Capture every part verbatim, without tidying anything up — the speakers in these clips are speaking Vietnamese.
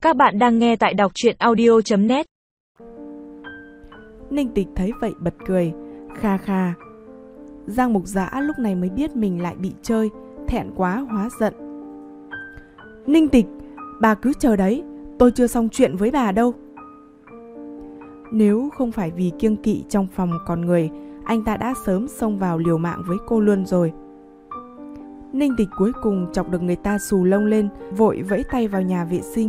Các bạn đang nghe tại đọc truyện audio chấm net. Ninh Tịch thấy vậy bật cười, kha kha. Giang Mục Dã lúc này mới biết mình lại bị chơi, thẹn quá hóa giận. Ninh Tịch, bà cứ chờ đấy, tôi chưa xong chuyện với bà đâu. Nếu không phải vì kiêng kỵ trong phòng còn người, anh ta đã sớm xông vào liều mạng với cô luôn rồi. Ninh Tịch cuối cùng chọc được người ta xù lông lên, vội vẫy tay vào nhà vệ sinh.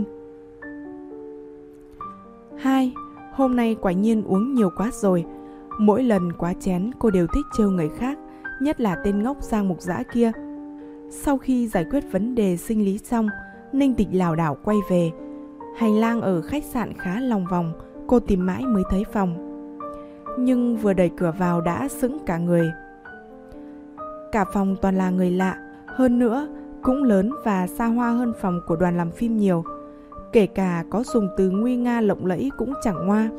Hai, hôm nay quả nhiên uống nhiều quá rồi. Mỗi lần quá chén cô đều thích trêu người khác, nhất là tên ngốc Giang Mục Dã kia. Sau khi giải quyết vấn đề sinh lý xong, Ninh Tịch lảo đảo quay về. Hành lang ở khách sạn khá lòng vòng, cô tìm mãi mới thấy phòng. Nhưng vừa đẩy cửa vào đã sững cả người. Cả phòng toàn là người lạ, hơn nữa cũng lớn và xa hoa hơn phòng của đoàn làm phim nhiều. Kể cả có dùng từ nguy nga lộng lẫy cũng chẳng ngoa.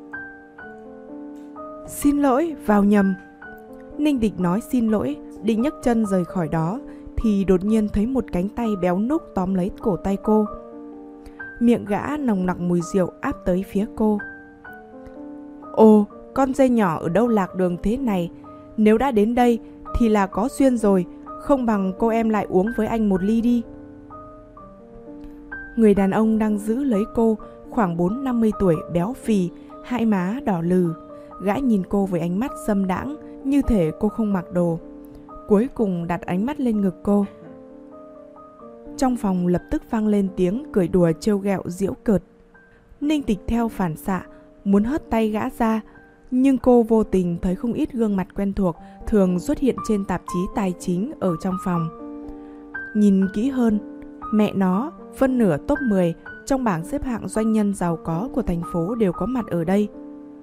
Xin lỗi, vào nhầm. Ninh Tịch nói xin lỗi, định nhấc chân rời khỏi đó, thì đột nhiên thấy một cánh tay béo núc tóm lấy cổ tay cô. Miệng gã nồng nặc mùi rượu áp tới phía cô. Ồ, con dê nhỏ ở đâu lạc đường thế này? Nếu đã đến đây thì là có duyên rồi, không bằng cô em lại uống với anh một ly đi. Người đàn ông đang giữ lấy cô, khoảng bốn năm mươi tuổi, béo phì, hai má đỏ lừ. Gã nhìn cô với ánh mắt dâm đãng, như thể cô không mặc đồ. Cuối cùng đặt ánh mắt lên ngực cô. Trong phòng lập tức vang lên tiếng cười đùa trêu ghẹo giễu cợt. Ninh Tịch theo phản xạ muốn hất tay gã ra, nhưng cô vô tình thấy không ít gương mặt quen thuộc thường xuất hiện trên tạp chí tài chính ở trong phòng. Nhìn kỹ hơn, mẹ nó, phân nửa top mười trong bảng xếp hạng doanh nhân giàu có của thành phố đều có mặt ở đây.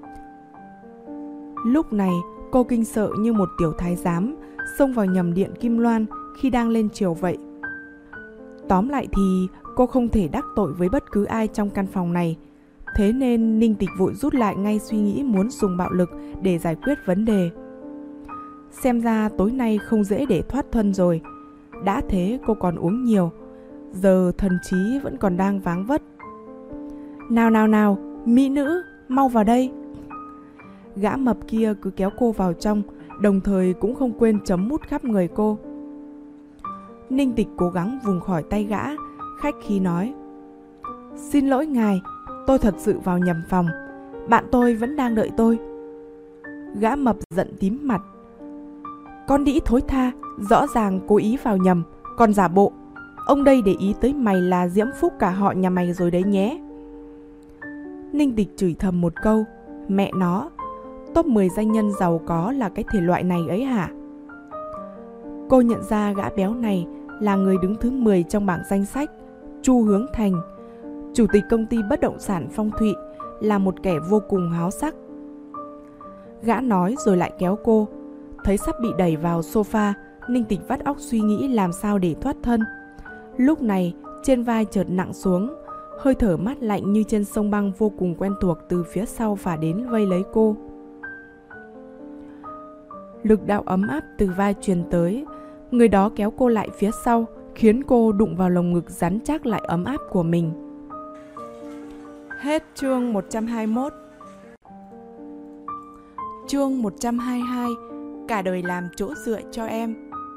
Lúc này, cô kinh sợ như một tiểu thái giám xông vào nhầm điện Kim Loan khi đang lên triều vậy. Tóm lại thì cô không thể đắc tội với bất cứ ai trong căn phòng này. Thế nên Ninh Tịch vội rút lại ngay suy nghĩ muốn dùng bạo lực để giải quyết vấn đề. Xem ra tối nay không dễ để thoát thân rồi. Đã thế cô còn uống nhiều, giờ thần trí vẫn còn đang váng vất. Nào nào nào, mỹ nữ, mau vào đây. Gã mập kia cứ kéo cô vào trong, đồng thời cũng không quên chấm mút khắp người cô. Ninh Tịch cố gắng vùng khỏi tay gã, khách khí nói: Xin lỗi ngài, tôi thật sự vào nhầm phòng, bạn tôi vẫn đang đợi tôi. Gã mập giận tím mặt: Con đĩ thối tha, rõ ràng cố ý vào nhầm, còn giả bộ. Ông đây để ý tới mày là diễm phúc cả họ nhà mày rồi đấy nhé. Ninh Tịch chửi thầm một câu: Mẹ nó, top mười danh nhân giàu có là cái thể loại này ấy hả? Cô nhận ra gã béo này là người đứng thứ mười trong bảng danh sách, Chu Hướng Thành, chủ tịch công ty bất động sản Phong Thụy, là một kẻ vô cùng háo sắc. Gã nói rồi lại kéo cô. Thấy sắp bị đẩy vào sofa, Ninh Tịch vắt óc suy nghĩ làm sao để thoát thân. Lúc này trên vai chợt nặng xuống, hơi thở mát lạnh như trên sông băng vô cùng quen thuộc từ phía sau phả đến vây lấy cô. Lực đạo ấm áp từ vai truyền tới, người đó kéo cô lại phía sau, khiến cô đụng vào lồng ngực rắn chắc lại ấm áp của mình. Hết chương một trăm hai mươi mốt. Chương một trăm hai mươi hai. Cả đời làm chỗ dựa cho em.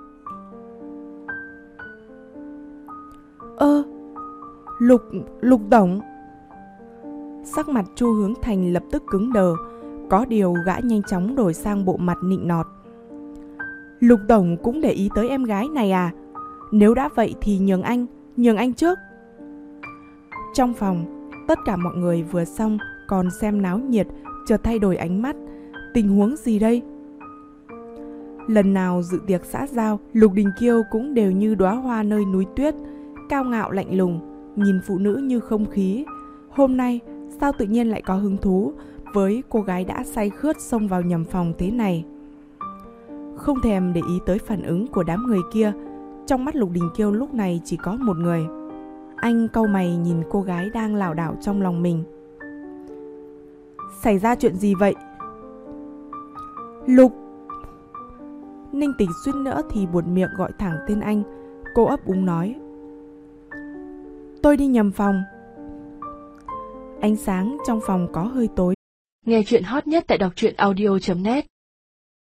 Ơ, Lục, Lục Tổng. Sắc mặt Chu Hướng Thành lập tức cứng đờ, có điều gã nhanh chóng đổi sang bộ mặt nịnh nọt. Lục Tổng cũng để ý tới em gái này à? Nếu đã vậy thì nhường anh, nhường anh trước. Trong phòng, tất cả mọi người vừa xong còn xem náo nhiệt, chợt thay đổi ánh mắt. Tình huống gì đây? Lần nào dự tiệc xã giao, Lục Đình Kiêu cũng đều như đóa hoa nơi núi tuyết, cao ngạo lạnh lùng, nhìn phụ nữ như không khí. Hôm nay sao tự nhiên lại có hứng thú với cô gái đã say khướt xông vào nhầm phòng thế này? Không thèm để ý tới phản ứng của đám người kia, trong mắt Lục Đình Kiêu lúc này chỉ có một người. Anh cau mày nhìn cô gái đang lảo đảo trong lòng mình. Xảy ra chuyện gì vậy? Lục. Ninh Tịch suýt nữa thì buột miệng gọi thẳng tên anh. Cô ấp úng nói: Tôi đi nhầm phòng. Ánh sáng trong phòng có hơi tối. Nghe chuyện hot nhất tại đọc truyện audio chấm net